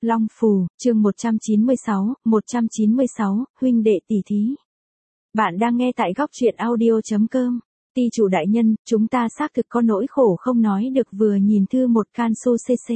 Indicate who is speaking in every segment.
Speaker 1: Long Phù, chương 196, huynh đệ tỷ thí. Bạn đang nghe tại góc truyện audio.com. Ty chủ đại nhân, chúng ta xác thực có nỗi khổ không nói được vừa nhìn thư một can su cc.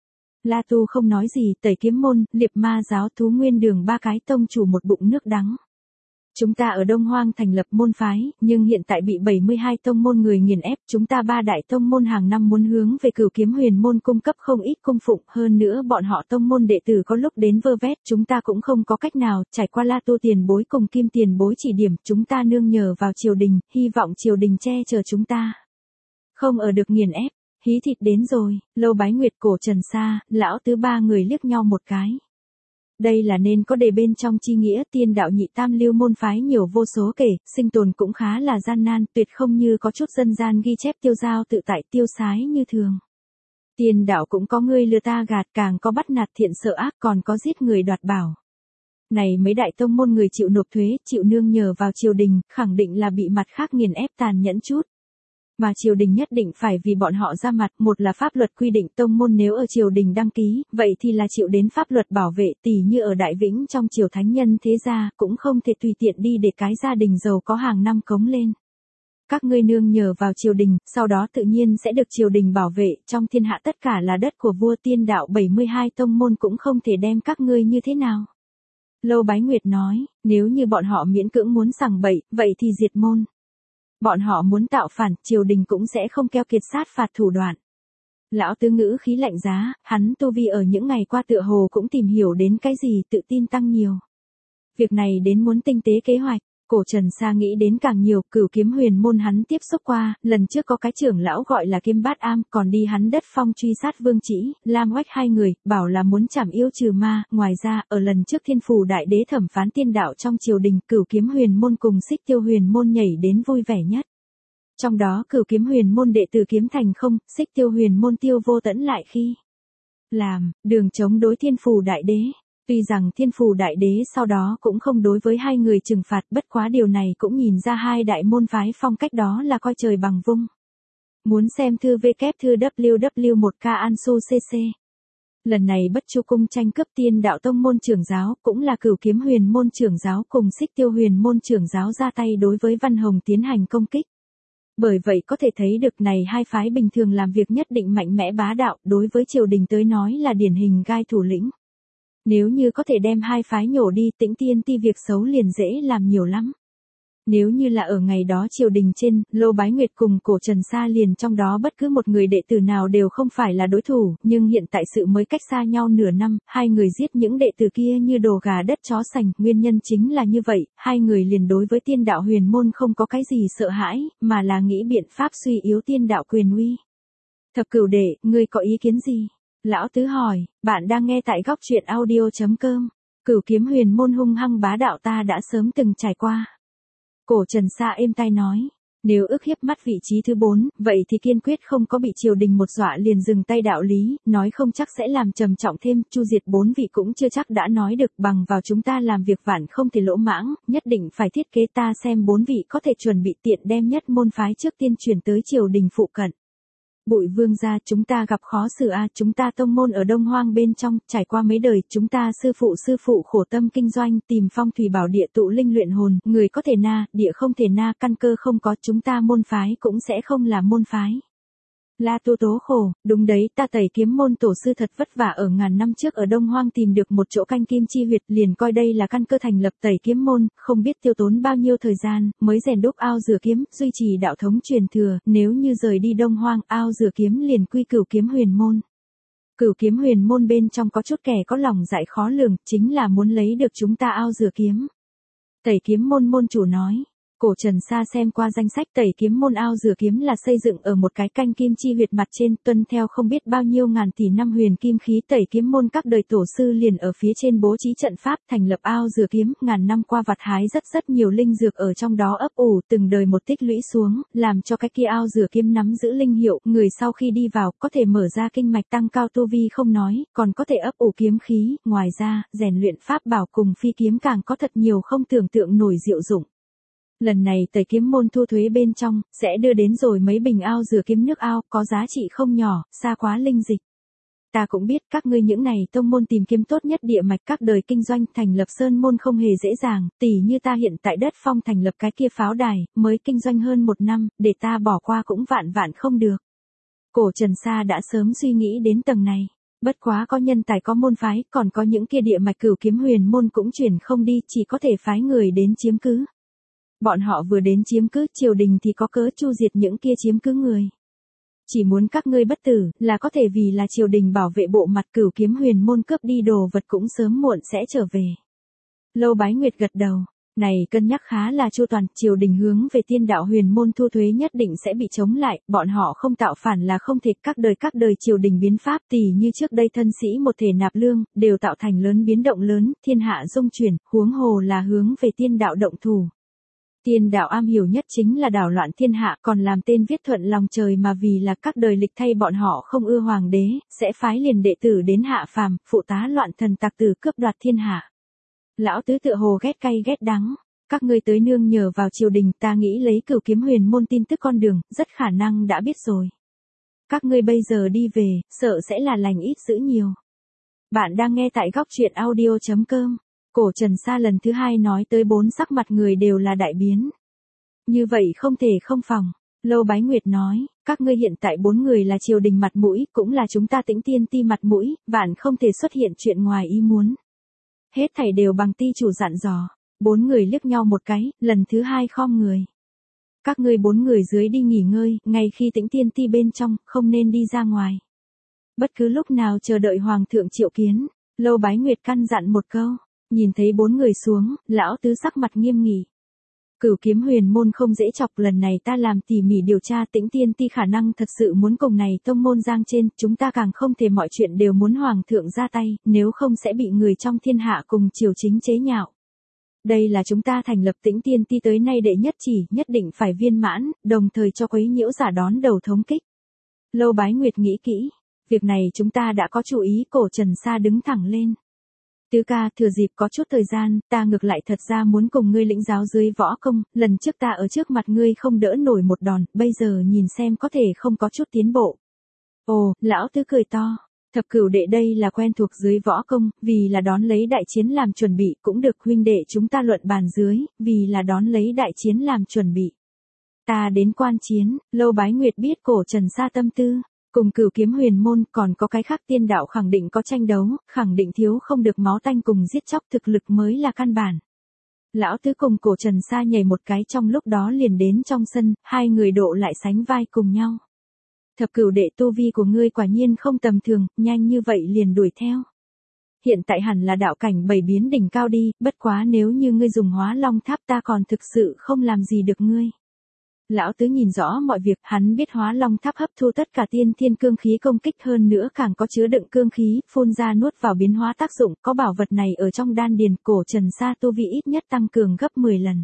Speaker 1: La Tu không nói gì, Tẩy Kiếm Môn, Liệp Ma Giáo, Thú Nguyên Đường ba cái tông chủ một bụng nước đắng. Chúng ta ở Đông Hoang thành lập môn phái, nhưng hiện tại bị 72 tông môn người nghiền ép, chúng ta ba đại tông môn hàng năm muốn hướng về Cửu Kiếm Huyền môn cung cấp không ít cung phụng, hơn nữa bọn họ tông môn đệ tử có lúc đến vơ vét, chúng ta cũng không có cách nào, trải qua La Tu tiền bối cùng Kim tiền bối chỉ điểm, chúng ta nương nhờ vào triều đình, hy vọng triều đình che chở chúng ta. Không ở được nghiền ép, hí thịt đến rồi, Lâu Bái Nguyệt, Cổ Trần Sa, lão tứ ba người liếc nhau một cái. Đây là nên có đề bên trong chi nghĩa, tiên đạo nhị tam lưu môn phái nhiều vô số kể, sinh tồn cũng khá là gian nan, tuyệt không như có chút dân gian ghi chép tiêu dao tự tại tiêu sái như thường. Tiên đạo cũng có người lừa ta gạt, càng có bắt nạt thiện sợ ác, còn có giết người đoạt bảo. Này mấy đại tông môn người chịu nộp thuế, chịu nương nhờ vào triều đình, khẳng định là bị mặt khác nghiền ép tàn nhẫn chút. Mà triều đình nhất định phải vì bọn họ ra mặt, một là pháp luật quy định tông môn nếu ở triều đình đăng ký, vậy thì là chịu đến pháp luật bảo vệ, tỉ như ở Đại Vĩnh trong triều thánh nhân thế gia, cũng không thể tùy tiện đi để cái gia đình giàu có hàng năm cống lên. Các ngươi nương nhờ vào triều đình, sau đó tự nhiên sẽ được triều đình bảo vệ, trong thiên hạ tất cả là đất của vua tiên đạo 72 tông môn cũng không thể đem các ngươi như thế nào. Lâu Bái Nguyệt nói, nếu như bọn họ miễn cưỡng muốn sằng bậy, vậy thì diệt môn. Bọn họ muốn tạo phản, triều đình cũng sẽ không keo kiệt sát phạt thủ đoạn. Lão tứ ngữ khí lạnh giá, hắn tu vi ở những ngày qua tựa hồ cũng tìm hiểu đến cái gì, tự tin tăng nhiều. Việc này đến muốn tinh tế kế hoạch. Cổ Trần Sa nghĩ đến càng nhiều, Cửu Kiếm Huyền môn hắn tiếp xúc qua, lần trước có cái trưởng lão gọi là Kim Bát Am, còn đi hắn đất phong truy sát Vương Trĩ, Lam Oách hai người, bảo là muốn trảm yêu trừ ma, ngoài ra, ở lần trước Thiên Phủ Đại Đế thẩm phán tiên đạo trong triều đình, Cửu Kiếm Huyền môn cùng Xích Tiêu Huyền môn nhảy đến vui vẻ nhất. Trong đó Cửu Kiếm Huyền môn đệ tử Kiếm Thành không, Xích Tiêu Huyền môn Tiêu Vô Tẫn lại khi làm đường chống đối Thiên Phủ Đại Đế. Tuy rằng Thiên Phủ Đại Đế sau đó cũng không đối với hai người trừng phạt, bất quá điều này cũng nhìn ra hai đại môn phái phong cách đó là coi trời bằng vung. Muốn xem thư www.1k Ansu cc. Lần này Bất Chu cung tranh cướp Tiên đạo tông môn trưởng giáo, cũng là Cửu Kiếm Huyền môn trưởng giáo cùng Xích Tiêu Huyền môn trưởng giáo ra tay đối với Văn Hồng tiến hành công kích. Bởi vậy có thể thấy được này hai phái bình thường làm việc nhất định mạnh mẽ bá đạo, đối với triều đình tới nói là điển hình gai thủ lĩnh. Nếu như có thể đem hai phái nhổ đi, Tĩnh Tiên Ti việc xấu liền dễ làm nhiều lắm. Nếu như là ở ngày đó triều đình trên, Lô Bái Nguyệt cùng Cổ Trần Sa liền trong đó bất cứ một người đệ tử nào đều không phải là đối thủ, nhưng hiện tại sự mới cách xa nhau nửa năm, hai người giết những đệ tử kia như đồ gà đất chó sành, nguyên nhân chính là như vậy, hai người liền đối với tiên đạo huyền môn không có cái gì sợ hãi, mà là nghĩ biện pháp suy yếu tiên đạo quyền uy. Thập Cửu đệ, ngươi có ý kiến gì? Lão tứ hỏi, bạn đang nghe tại góc truyện audio.com. Cửu Kiếm Huyền môn hung hăng bá đạo ta đã sớm từng trải qua. Cổ Trần Sa êm tai nói, nếu ức hiếp mắt vị trí thứ 4, vậy thì kiên quyết không có bị triều đình một dọa liền dừng tay đạo lý, nói không chắc sẽ làm trầm trọng thêm, chu diệt 4 vị cũng chưa chắc đã nói được, bằng vào chúng ta làm việc vạn không thể lỗ mãng, nhất định phải thiết kế ta xem 4 vị có thể chuẩn bị tiện đem nhất môn phái trước tiên chuyển tới triều đình phụ cận. Bụi Vương gia, chúng ta gặp khó xử a, chúng ta tông môn ở Đông Hoang bên trong, trải qua mấy đời, chúng ta sư phụ khổ tâm kinh doanh, tìm phong thủy bảo địa tụ linh luyện hồn, người có thể na, địa không thể na, căn cơ không có, chúng ta môn phái cũng sẽ không là môn phái. La Tu tố khổ, đúng đấy, ta Tẩy Kiếm môn tổ sư thật vất vả ở ngàn năm trước ở Đông Hoang tìm được một chỗ canh kim chi huyệt, liền coi đây là căn cơ thành lập Tẩy Kiếm môn, không biết tiêu tốn bao nhiêu thời gian, mới rèn đúc ao rửa kiếm, duy trì đạo thống truyền thừa, nếu như rời đi Đông Hoang, ao rửa kiếm liền quy Cửu Kiếm Huyền môn. Cửu Kiếm Huyền môn bên trong có chút kẻ có lòng dạ khó lường, chính là muốn lấy được chúng ta ao rửa kiếm. Tẩy Kiếm môn môn chủ nói. Cổ Trần Sa xem qua danh sách Tẩy Kiếm môn ao rửa kiếm là xây dựng ở một cái canh kim chi huyệt mặt trên, tuân theo không biết bao nhiêu ngàn tỷ năm huyền kim khí, Tẩy Kiếm môn các đời tổ sư liền ở phía trên bố trí trận pháp, thành lập ao rửa kiếm, ngàn năm qua vặt hái rất nhiều linh dược ở trong đó ấp ủ, từng đời một tích lũy xuống, làm cho cái kia ao rửa kiếm nắm giữ linh hiệu, người sau khi đi vào có thể mở ra kinh mạch tăng cao tu vi không nói, còn có thể ấp ủ kiếm khí, ngoài ra, rèn luyện pháp bảo cùng phi kiếm càng có thật nhiều không tưởng tượng nổi diệu dụng. Lần này Tẩy Kiếm môn thu thuế bên trong, sẽ đưa đến rồi mấy bình ao rửa kiếm nước ao, có giá trị không nhỏ, xa quá linh dịch. Ta cũng biết các ngươi những này tông môn tìm kiếm tốt nhất địa mạch các đời kinh doanh thành lập sơn môn không hề dễ dàng, tỉ như ta hiện tại đất phong thành lập cái kia pháo đài, mới kinh doanh hơn 1 năm, để ta bỏ qua cũng vạn vạn không được. Cổ Trần Sa đã sớm suy nghĩ đến tầng này. Bất quá có nhân tài có môn phái, còn có những kia địa mạch Cửu Kiếm Huyền môn cũng chuyển không đi, chỉ có thể phái người đến chiếm cứ. Bọn họ vừa đến chiếm cứ, triều đình thì có cớ chu diệt những kia chiếm cứ người. Chỉ muốn các ngươi bất tử, là có thể vì là triều đình bảo vệ bộ mặt Cửu Kiếm Huyền môn cướp đi đồ vật cũng sớm muộn sẽ trở về. Lâu Bái Nguyệt gật đầu. Này cân nhắc khá là chu toàn, triều đình hướng về Tiên Đạo Huyền môn thu thuế nhất định sẽ bị chống lại, bọn họ không tạo phản là không thể, các đời triều đình biến pháp tỉ như trước đây thân sĩ một thể nạp lương, đều tạo thành lớn biến động lớn, thiên hạ dung chuyển, huống hồ là hướng về tiên đạo động thủ. Tiên đạo am hiểu nhất chính là đảo loạn thiên hạ, còn làm tên viết thuận lòng trời mà vì là các đời lịch thay bọn họ không ưa hoàng đế, sẽ phái liền đệ tử đến hạ phàm, phụ tá loạn thần tặc tử cướp đoạt thiên hạ. Lão tứ tựa hồ ghét cay ghét đắng, các ngươi tới nương nhờ vào triều đình, ta nghĩ lấy Cửu Kiếm Huyền môn tin tức con đường, rất khả năng đã biết rồi. Các ngươi bây giờ đi về, sợ sẽ là lành ít dữ nhiều. Bạn đang nghe tại góc truyện audio.com. Cổ Trần Sa lần thứ 2 nói tới 4 sắc mặt người đều là đại biến. Như vậy không thể không phòng. Lâu Bái Nguyệt nói, các ngươi hiện tại 4 người là triều đình mặt mũi, cũng là chúng ta Tĩnh Tiên Ti mặt mũi, vạn không thể xuất hiện chuyện ngoài ý muốn. Hết thảy đều bằng ti chủ dặn dò. 4 người liếc nhau một cái, lần thứ 2 khom người. Các ngươi 4 người dưới đi nghỉ ngơi, ngay khi Tĩnh Tiên Ti bên trong, không nên đi ra ngoài. Bất cứ lúc nào chờ đợi hoàng thượng triệu kiến. Lâu Bái Nguyệt căn dặn một câu. Nhìn thấy 4 người xuống, lão tứ sắc mặt nghiêm nghị. Cửu Kiếm Huyền môn không dễ chọc, lần này ta làm tỉ mỉ điều tra, Tĩnh Tiên Ti khả năng thật sự muốn cùng này tông môn giang trên, chúng ta càng không thể mọi chuyện đều muốn hoàng thượng ra tay, nếu không sẽ bị người trong thiên hạ cùng triều chính chế nhạo. Đây là chúng ta thành lập Tĩnh Tiên Ti tới nay đệ nhất chỉ, nhất định phải viên mãn, đồng thời cho quấy nhiễu giả đón đầu thống kích. Lâu Bái Nguyệt nghĩ kỹ, việc này chúng ta đã có chú ý. Cổ Trần Sa đứng thẳng lên. Tứ ca, thừa dịp có chút thời gian, ta ngược lại thật ra muốn cùng ngươi lĩnh giáo dưới võ công, lần trước ta ở trước mặt ngươi không đỡ nổi một đòn, bây giờ nhìn xem có thể không có chút tiến bộ. Ồ, lão tứ cười to. Thập Cửu đệ đây là quen thuộc dưới võ công, vì là đón lấy đại chiến làm chuẩn bị, cũng được huynh đệ chúng ta luận bàn dưới, vì là đón lấy đại chiến làm chuẩn bị. Ta đến quan chiến. Lâu Bái Nguyệt biết Cổ Trần Sa tâm tư. Cùng Cửu Kiếm Huyền môn còn có cái khác, tiên đạo khẳng định có tranh đấu, khẳng định thiếu không được máu tanh cùng giết chóc, thực lực mới là căn bản. Lão tứ cùng Cổ Trần Sa nhảy một cái trong lúc đó liền đến trong sân, hai người độ lại sánh vai cùng nhau. Thập Cửu đệ, tu vi của ngươi quả nhiên không tầm thường, nhanh như vậy liền đuổi theo. Hiện tại hẳn là đạo cảnh 7 biến đỉnh cao đi, bất quá nếu như ngươi dùng Hóa Long Tháp ta còn thực sự không làm gì được ngươi. Lão tứ nhìn rõ mọi việc, hắn biết Hóa Long Tháp hấp thu tất cả tiên thiên cương khí công kích, hơn nữa càng có chứa đựng cương khí, phun ra nuốt vào biến hóa tác dụng, có bảo vật này ở trong đan điền, Cổ Trần Sa tu vi ít nhất tăng cường gấp 10 lần.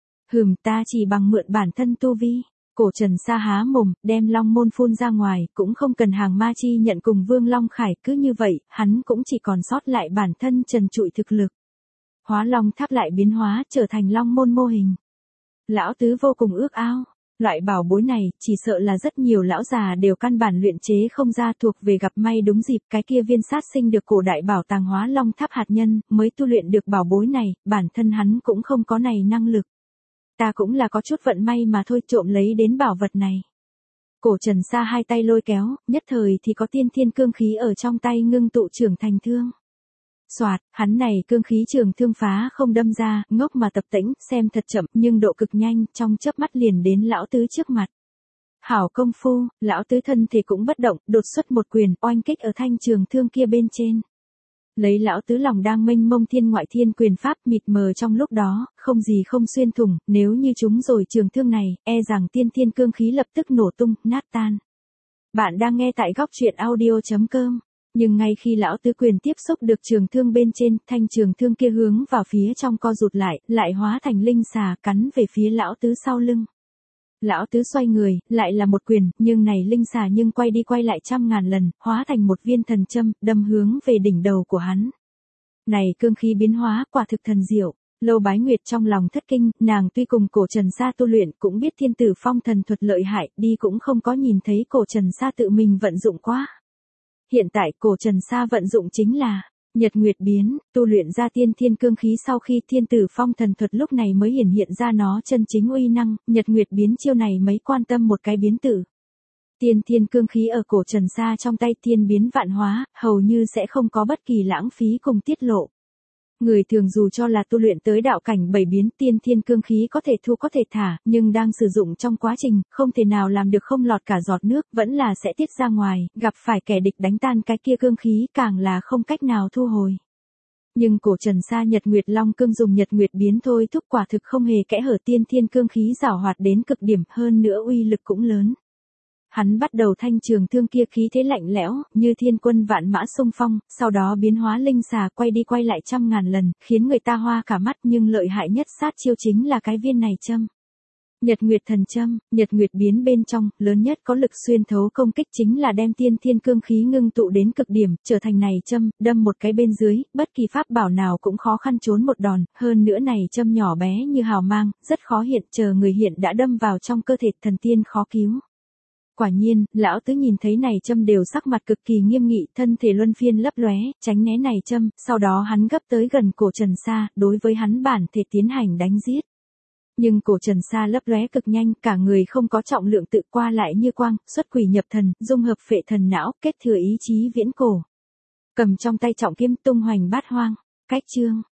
Speaker 1: Ta chỉ bằng mượn bản thân tu vi. Cổ Trần Sa há mồm, đem long môn phun ra ngoài, cũng không cần hàng ma chi nhận cùng Vương Long Khải, cứ như vậy, hắn cũng chỉ còn sót lại bản thân trần trụi thực lực. Hóa Long Tháp lại biến hóa, trở thành long môn mô hình. Lão tứ vô cùng ước ao. Loại bảo bối này, chỉ sợ là rất nhiều lão già đều căn bản luyện chế không ra, thuộc về gặp may đúng dịp, cái kia viên sát sinh được cổ đại bảo tàng Hóa Long Tháp hạt nhân, mới tu luyện được bảo bối này, bản thân hắn cũng không có này năng lực. Ta cũng là có chút vận may mà thôi, trộm lấy đến bảo vật này. Cổ Trần Sa hai tay lôi kéo, nhất thời thì có tiên thiên cương khí ở trong tay ngưng tụ trưởng thành thương. Soạt, hắn này cương khí trường thương phá không đâm ra, ngốc mà tập tễnh, xem thật chậm, nhưng độ cực nhanh, trong chớp mắt liền đến lão tứ trước mặt. Hảo công phu, lão tứ thân thể cũng bất động, đột xuất một quyền, oanh kích ở thanh trường thương kia bên trên. Lấy lão tứ lòng đang mênh mông thiên ngoại thiên quyền pháp, mịt mờ trong lúc đó, không gì không xuyên thủng, nếu như chúng rồi trường thương này, e rằng tiên thiên cương khí lập tức nổ tung, nát tan. Bạn đang nghe tại góc truyện audio.com. Nhưng ngay khi lão tứ quyền tiếp xúc được trường thương bên trên, thanh trường thương kia hướng vào phía trong co rụt lại hóa thành linh xà cắn về phía lão tứ sau lưng. Lão tứ xoay người, lại là một quyền, nhưng này linh xà nhưng quay đi quay lại 100.000 lần, hóa thành một viên thần châm, đâm hướng về đỉnh đầu của hắn. Này cương khí biến hóa, quả thực thần diệu. Lâu Bái Nguyệt trong lòng thất kinh, nàng tuy cùng Cổ Trần Sa tu luyện, cũng biết thiên tử phong thần thuật lợi hại, đi cũng không có nhìn thấy Cổ Trần Sa tự mình vận dụng quá. Hiện tại cổ Trần Sa vận dụng chính là Nhật Nguyệt biến, tu luyện ra tiên thiên cương khí sau khi thiên tử phong thần thuật lúc này mới hiển hiện ra nó chân chính uy năng, Nhật Nguyệt biến chiêu này mấy quan tâm một cái biến tử. Tiên thiên cương khí ở cổ Trần Sa trong tay tiên biến vạn hóa, hầu như sẽ không có bất kỳ lãng phí cùng tiết lộ. Người thường dù cho là tu luyện tới đạo cảnh 7 biến tiên thiên cương khí có thể thu có thể thả, nhưng đang sử dụng trong quá trình, không thể nào làm được không lọt cả giọt nước, vẫn là sẽ tiết ra ngoài, gặp phải kẻ địch đánh tan cái kia cương khí càng là không cách nào thu hồi. Nhưng cổ Trần Sa Nhật Nguyệt Long cương dùng Nhật Nguyệt biến thôi thúc quả thực không hề kẽ hở tiên thiên cương khí giảo hoạt đến cực điểm, hơn nữa uy lực cũng lớn. Hắn bắt đầu thanh trường thương kia khí thế lạnh lẽo, như thiên quân vạn mã xung phong, sau đó biến hóa linh xà quay đi quay lại 100.000 lần, khiến người ta hoa cả mắt, nhưng lợi hại nhất sát chiêu chính là cái viên này châm. Nhật Nguyệt thần châm, Nhật Nguyệt biến bên trong, lớn nhất có lực xuyên thấu công kích chính là đem tiên thiên cương khí ngưng tụ đến cực điểm, trở thành này châm, đâm một cái bên dưới, bất kỳ pháp bảo nào cũng khó khăn trốn một đòn, hơn nữa này châm nhỏ bé như hào mang, rất khó hiện, chờ người hiện đã đâm vào trong cơ thể thần tiên khó cứu. Quả nhiên, lão tứ nhìn thấy này châm đều sắc mặt cực kỳ nghiêm nghị, thân thể luân phiên lấp lóe, tránh né này châm, sau đó hắn gấp tới gần cổ Trần Sa, đối với hắn bản thể tiến hành đánh giết. Nhưng cổ Trần Sa lấp lóe cực nhanh, cả người không có trọng lượng tự qua lại như quang, xuất quỷ nhập thần, dung hợp phệ thần não, kết thừa ý chí viễn cổ. Cầm trong tay trọng kiếm tung hoành bát hoang. Cách chương